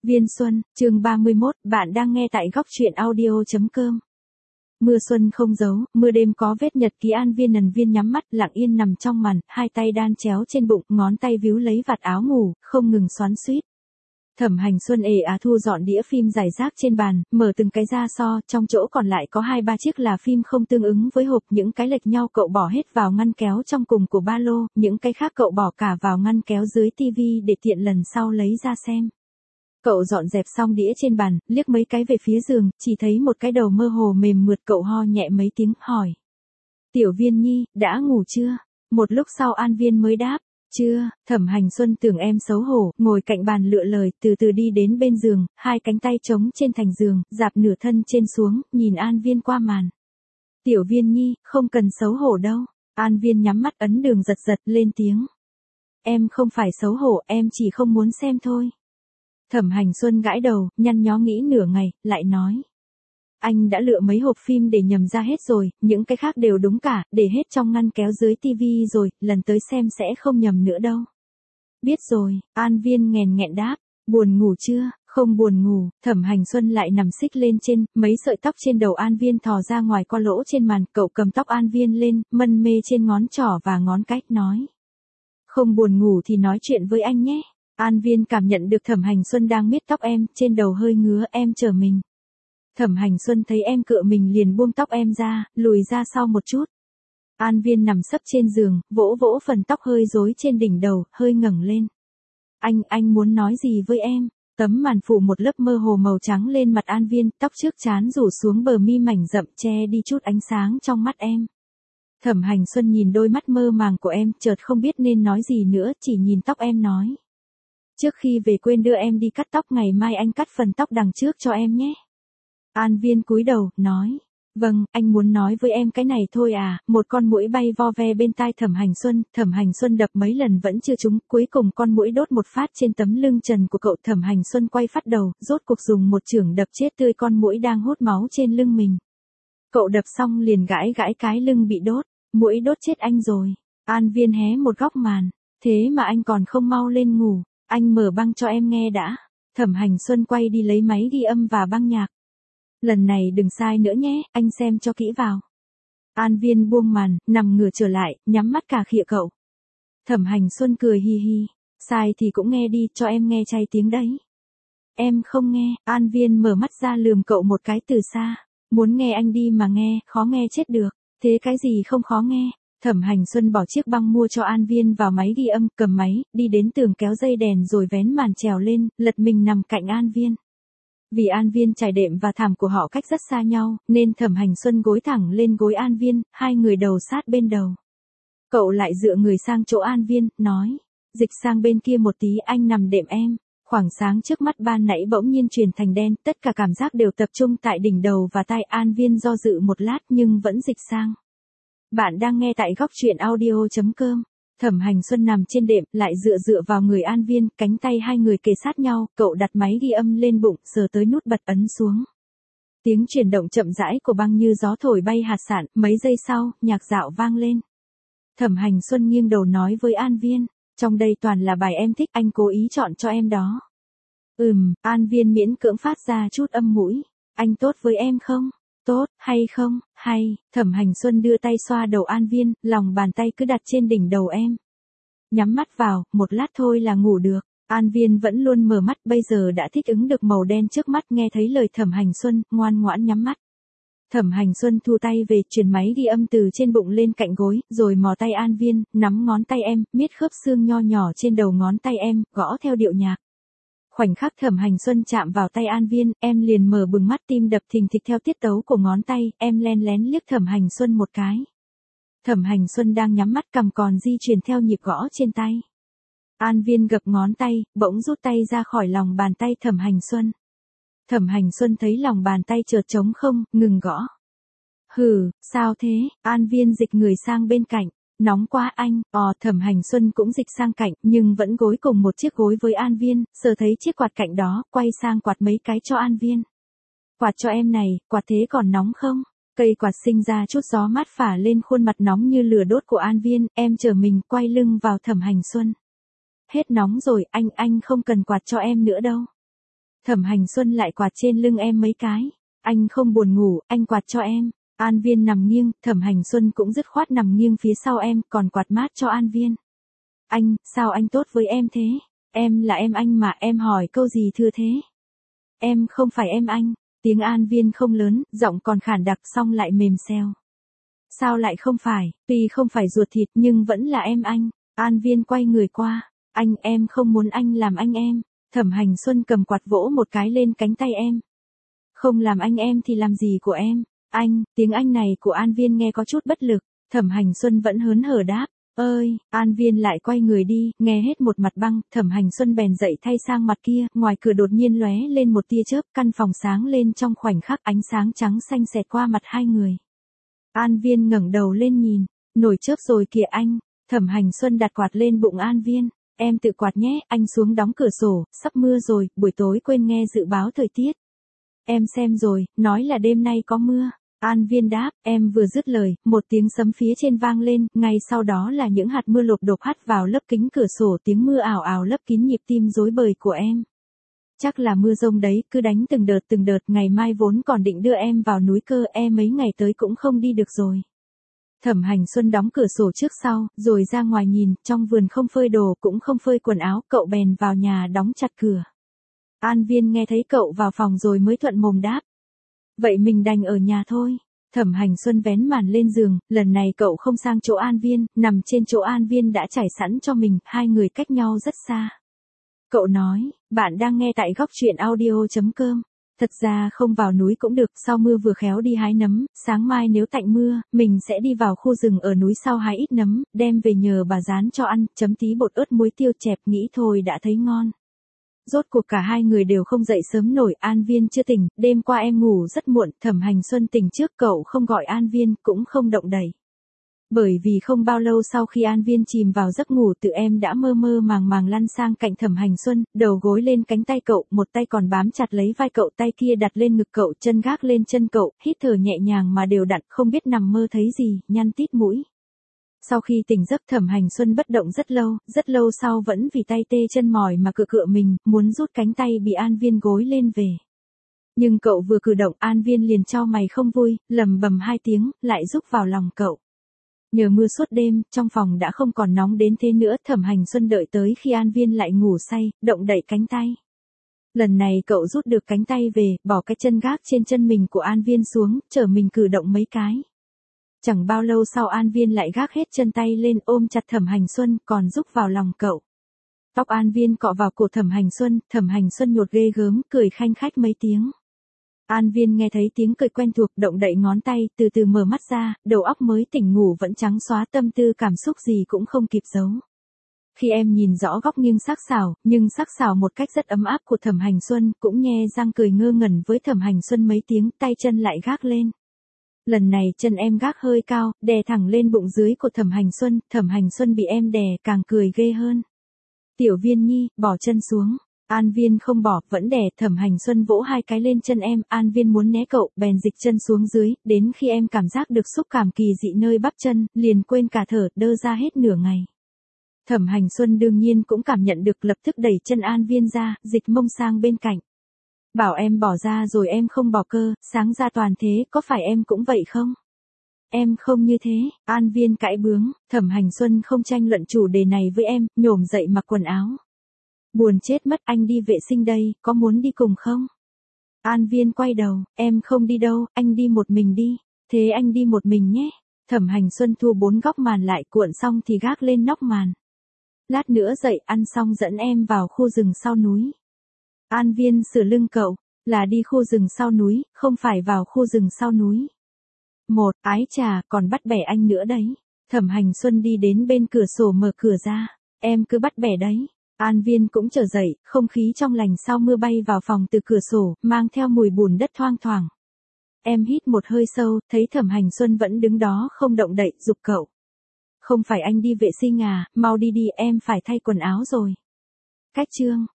Viên Xuân, chương 31, bạn đang nghe tại góc truyện audio.com. Mưa xuân không giấu, mưa đêm có vết nhật ký. An Viên nhắm mắt, lặng yên nằm trong màn, hai tay đan chéo trên bụng, ngón tay víu lấy vạt áo ngủ, không ngừng xoắn xuýt. Thẩm Hành Xuân thu dọn đĩa phim rải rác trên bàn, mở từng cái ra so, trong chỗ còn lại có 2-3 chiếc là phim không tương ứng với hộp, những cái lệch nhau cậu bỏ hết vào ngăn kéo trong cùng của ba lô, những cái khác cậu bỏ cả vào ngăn kéo dưới tivi để tiện lần sau lấy ra xem. Cậu dọn dẹp xong đĩa trên bàn, liếc mấy cái về phía giường, chỉ thấy một cái đầu mơ hồ mềm mượt. Cậu ho nhẹ mấy tiếng, hỏi. Tiểu Viên nhi, đã ngủ chưa? Một lúc sau An Viên mới đáp. Chưa. Thẩm Hành Xuân tưởng em xấu hổ, ngồi cạnh bàn lựa lời, từ từ đi đến bên giường, hai cánh tay trống trên thành giường, dạp nửa thân trên xuống, nhìn An Viên qua màn. Tiểu Viên nhi, không cần xấu hổ đâu. An Viên nhắm mắt ấn đường giật giật, lên tiếng. Em không phải xấu hổ, em chỉ không muốn xem thôi. Thẩm Hành Xuân gãi đầu, nhăn nhó nghĩ nửa ngày, lại nói. Anh đã lựa mấy hộp phim để nhầm ra hết rồi, những cái khác đều đúng cả, để hết trong ngăn kéo dưới tivi rồi, lần tới xem sẽ không nhầm nữa đâu. Biết rồi, An Viên nghèn nghẹn đáp. Buồn ngủ chưa? Không buồn ngủ. Thẩm Hành Xuân lại nằm xích lên trên, mấy sợi tóc trên đầu An Viên thò ra ngoài qua lỗ trên màn, cậu cầm tóc An Viên lên, mân mê trên ngón trỏ và ngón cái, nói. Không buồn ngủ thì nói chuyện với anh nhé. An Viên cảm nhận được Thẩm Hành Xuân đang miết tóc em, trên đầu hơi ngứa, em chờ mình. Thẩm Hành Xuân thấy em cựa mình liền buông tóc em ra, lùi ra sau một chút. An Viên nằm sấp trên giường, vỗ vỗ phần tóc hơi rối trên đỉnh đầu, hơi ngẩng lên. Anh muốn nói gì với em? Tấm màn phủ một lớp mơ hồ màu trắng lên mặt An Viên, tóc trước trán rủ xuống bờ mi mảnh rậm che đi chút ánh sáng trong mắt em. Thẩm Hành Xuân nhìn đôi mắt mơ màng của em, chợt không biết nên nói gì nữa, chỉ nhìn tóc em nói. Trước khi về quên đưa em đi cắt tóc, ngày mai anh cắt phần tóc đằng trước cho em nhé. An Viên cúi đầu, nói. Vâng, anh muốn nói với em cái này thôi à. Một con muỗi bay vo ve bên tai Thẩm Hành Xuân đập mấy lần vẫn chưa trúng, cuối cùng con muỗi đốt một phát trên tấm lưng trần của cậu. Thẩm Hành Xuân quay phát đầu, rốt cuộc dùng một chưởng đập chết tươi con muỗi đang hút máu trên lưng mình. Cậu đập xong liền gãi gãi cái lưng bị đốt. Muỗi đốt chết anh rồi. An Viên hé một góc màn. Thế mà anh còn không mau lên ngủ. Anh mở băng cho em nghe đã. Thẩm Hành Xuân quay đi lấy máy ghi âm và băng nhạc. Lần này đừng sai nữa nhé, anh xem cho kỹ vào. An Viên buông màn, nằm ngửa trở lại, nhắm mắt cà khịa cậu. Thẩm Hành Xuân cười hi hi. Sai thì cũng nghe đi, cho em nghe chay tiếng đấy. Em không nghe. An Viên mở mắt ra lườm cậu một cái từ xa. Muốn nghe anh đi mà nghe, khó nghe chết được. Thế cái gì không khó nghe? Thẩm Hành Xuân bỏ chiếc băng mua cho An Viên vào máy ghi âm, cầm máy, đi đến tường kéo dây đèn rồi vén màn trèo lên, lật mình nằm cạnh An Viên. Vì An Viên trải đệm và thảm của họ cách rất xa nhau, nên Thẩm Hành Xuân gối thẳng lên gối An Viên, hai người đầu sát bên đầu. Cậu lại dựa người sang chỗ An Viên, nói. Dịch sang bên kia một tí, anh nằm đệm em. Khoảng sáng trước mắt ban nãy bỗng nhiên chuyển thành đen, tất cả cảm giác đều tập trung tại đỉnh đầu và tai. An Viên do dự một lát nhưng vẫn dịch sang. Bạn đang nghe tại góc truyện audio.com. Thẩm Hành Xuân nằm trên đệm, lại dựa vào người An Viên, cánh tay hai người kề sát nhau, cậu đặt máy ghi âm lên bụng, sờ tới nút bật ấn xuống. Tiếng chuyển động chậm rãi của băng như gió thổi bay hạt sạn, mấy giây sau, nhạc dạo vang lên. Thẩm Hành Xuân nghiêng đầu nói với An Viên, trong đây toàn là bài em thích, anh cố ý chọn cho em đó. An Viên miễn cưỡng phát ra chút âm mũi. Anh tốt với em không? Tốt, hay không? Hay. Thẩm Hành Xuân đưa tay xoa đầu An Viên, lòng bàn tay cứ đặt trên đỉnh đầu em. Nhắm mắt vào, một lát thôi là ngủ được. An Viên vẫn luôn mở mắt, bây giờ đã thích ứng được màu đen trước mắt, nghe thấy lời Thẩm Hành Xuân, ngoan ngoãn nhắm mắt. Thẩm Hành Xuân thu tay về, chuyển máy ghi âm từ trên bụng lên cạnh gối, rồi mò tay An Viên, nắm ngón tay em, miết khớp xương nho nhỏ trên đầu ngón tay em, gõ theo điệu nhạc. Khoảnh khắc Thẩm Hành Xuân chạm vào tay An Viên, em liền mở bừng mắt, tim đập thình thịch theo tiết tấu của ngón tay, em len lén liếc Thẩm Hành Xuân một cái. Thẩm Hành Xuân đang nhắm mắt, cằm còn di chuyển theo nhịp gõ trên tay. An Viên gập ngón tay, bỗng rút tay ra khỏi lòng bàn tay Thẩm Hành Xuân. Thẩm Hành Xuân thấy lòng bàn tay chợt trống không, ngừng gõ. Sao thế? An Viên dịch người sang bên cạnh. Nóng quá anh. Thẩm Hành Xuân cũng dịch sang cạnh, nhưng vẫn gối cùng một chiếc gối với An Viên, sờ thấy chiếc quạt cạnh đó, quay sang quạt mấy cái cho An Viên. Quạt cho em này, quạt thế còn nóng không? Cây quạt sinh ra chút gió mát phả lên khuôn mặt nóng như lửa đốt của An Viên, em chờ mình, quay lưng vào Thẩm Hành Xuân. Hết nóng rồi, anh không cần quạt cho em nữa đâu. Thẩm Hành Xuân lại quạt trên lưng em mấy cái. Anh không buồn ngủ, anh quạt cho em. An Viên nằm nghiêng, Thẩm Hành Xuân cũng dứt khoát nằm nghiêng phía sau em, còn quạt mát cho An Viên. Anh, sao anh tốt với em thế? Em là em anh mà, em hỏi câu gì thưa thế? Em không phải em anh. Tiếng An Viên không lớn, giọng còn khản đặc xong lại mềm xeo. Sao lại không phải, tuy không phải ruột thịt nhưng vẫn là em anh. An Viên quay người qua. Anh, em không muốn anh làm anh em. Thẩm Hành Xuân cầm quạt vỗ một cái lên cánh tay em. Không làm anh em thì làm gì của em? Anh, tiếng anh này của An Viên nghe có chút bất lực. Thẩm Hành Xuân vẫn hớn hở đáp. Ơi, An Viên lại quay người đi, nghe hết một mặt băng, Thẩm Hành Xuân bèn dậy thay sang mặt kia, ngoài cửa đột nhiên lóe lên một tia chớp, căn phòng sáng lên trong khoảnh khắc, ánh sáng trắng xanh xẹt qua mặt hai người. An Viên ngẩng đầu lên nhìn, nổi chớp rồi kìa anh. Thẩm Hành Xuân đặt quạt lên bụng An Viên. Em tự quạt nhé, anh xuống đóng cửa sổ, sắp mưa rồi, buổi tối quên nghe dự báo thời tiết. Em xem rồi, nói là đêm nay có mưa. An Viên đáp, em vừa dứt lời, một tiếng sấm phía trên vang lên, ngay sau đó là những hạt mưa lộp đột hắt vào lớp kính cửa sổ, tiếng mưa ào ào lấp kín nhịp tim rối bời của em. Chắc là mưa rông đấy, cứ đánh từng đợt, ngày mai vốn còn định đưa em vào núi cơ, mấy ngày tới cũng không đi được rồi. Thẩm Hành Xuân đóng cửa sổ trước sau, rồi ra ngoài nhìn, trong vườn không phơi đồ cũng không phơi quần áo, cậu bèn vào nhà đóng chặt cửa. An Viên nghe thấy cậu vào phòng rồi mới thuận mồm đáp. Vậy mình đành ở nhà thôi. Thẩm Hành Xuân vén màn lên giường, lần này cậu không sang chỗ An Viên, nằm trên chỗ An Viên đã trải sẵn cho mình, hai người cách nhau rất xa. Cậu nói, bạn đang nghe tại góc truyện audio.com. Thật ra không vào núi cũng được, sau mưa vừa khéo đi hái nấm, sáng mai nếu tạnh mưa, mình sẽ đi vào khu rừng ở núi sau hái ít nấm, đem về nhờ bà rán cho ăn, chấm tí bột ớt muối tiêu chẹp, nghĩ thôi đã thấy ngon. Rốt cuộc cả hai người đều không dậy sớm nổi, An Viên chưa tỉnh, đêm qua em ngủ rất muộn, Thẩm Hành Xuân tỉnh trước, cậu không gọi An Viên, cũng không động đậy. Bởi vì không bao lâu sau khi An Viên chìm vào giấc ngủ, tự em đã mơ mơ màng màng lăn sang cạnh Thẩm Hành Xuân, đầu gối lên cánh tay cậu, một tay còn bám chặt lấy vai cậu, tay kia đặt lên ngực cậu, chân gác lên chân cậu, hít thở nhẹ nhàng mà đều đặn, không biết nằm mơ thấy gì, nhăn tít mũi. Sau khi tỉnh giấc, Thẩm Hành Xuân bất động rất lâu sau vẫn vì tay tê chân mỏi mà cựa mình, muốn rút cánh tay bị An Viên gối lên về. Nhưng cậu vừa cử động, An Viên liền chau mày không vui, lầm bầm hai tiếng, lại rúc vào lòng cậu. Nhờ mưa suốt đêm, trong phòng đã không còn nóng đến thế nữa, Thẩm Hành Xuân đợi tới khi An Viên lại ngủ say, động đậy cánh tay. Lần này cậu rút được cánh tay về, bỏ cái chân gác trên chân mình của An Viên xuống, chở mình cử động mấy cái. Chẳng bao lâu sau An Viên lại gác hết chân tay lên ôm chặt Thẩm Hành Xuân, còn rúc vào lòng cậu. Tóc An Viên cọ vào cổ Thẩm Hành Xuân nhột ghê gớm, cười khanh khách mấy tiếng. An Viên nghe thấy tiếng cười quen thuộc, động đậy ngón tay, từ từ mở mắt ra, đầu óc mới tỉnh ngủ vẫn trắng xóa, tâm tư cảm xúc gì cũng không kịp giấu. Khi em nhìn rõ góc nghiêng sắc sảo một cách rất ấm áp của Thẩm Hành Xuân, cũng nhe răng cười ngơ ngẩn với Thẩm Hành Xuân mấy tiếng, tay chân lại gác lên. Lần này chân em gác hơi cao, đè thẳng lên bụng dưới của Thẩm Hành Xuân bị em đè càng cười ghê hơn. Tiểu Viên nhi, bỏ chân xuống. An Viên không bỏ, vẫn đè, Thẩm Hành Xuân vỗ hai cái lên chân em, An Viên muốn né cậu, bèn dịch chân xuống dưới, đến khi em cảm giác được xúc cảm kỳ dị nơi bắp chân, liền quên cả thở, đơ ra hết nửa ngày. Thẩm Hành Xuân đương nhiên cũng cảm nhận được, lập tức đẩy chân An Viên ra, dịch mông sang bên cạnh. Bảo em bỏ ra rồi em không bỏ cơ, sáng ra toàn thế, có phải em cũng vậy không? Em không như thế, An Viên cãi bướng, Thẩm Hành Xuân không tranh luận chủ đề này với em, nhổm dậy mặc quần áo. Buồn chết mất, anh đi vệ sinh đây, có muốn đi cùng không? An Viên quay đầu, em không đi đâu, anh đi một mình đi. Thế anh đi một mình nhé. Thẩm Hành Xuân thu 4 góc màn lại, cuộn xong thì gác lên nóc màn. Lát nữa dậy ăn xong dẫn em vào khu rừng sau núi. An Viên sửa lưng cậu, là đi khu rừng sau núi, không phải vào khu rừng sau núi. Ái chà, còn bắt bẻ anh nữa đấy. Thẩm Hành Xuân đi đến bên cửa sổ mở cửa ra. Em cứ bắt bẻ đấy. An Viên cũng trở dậy, không khí trong lành sau mưa bay vào phòng từ cửa sổ, mang theo mùi bùn đất thoang thoảng. Em hít một hơi sâu, thấy Thẩm Hành Xuân vẫn đứng đó không động đậy, giục cậu. Không phải anh đi vệ sinh à, mau đi đi, em phải thay quần áo rồi. Cách chương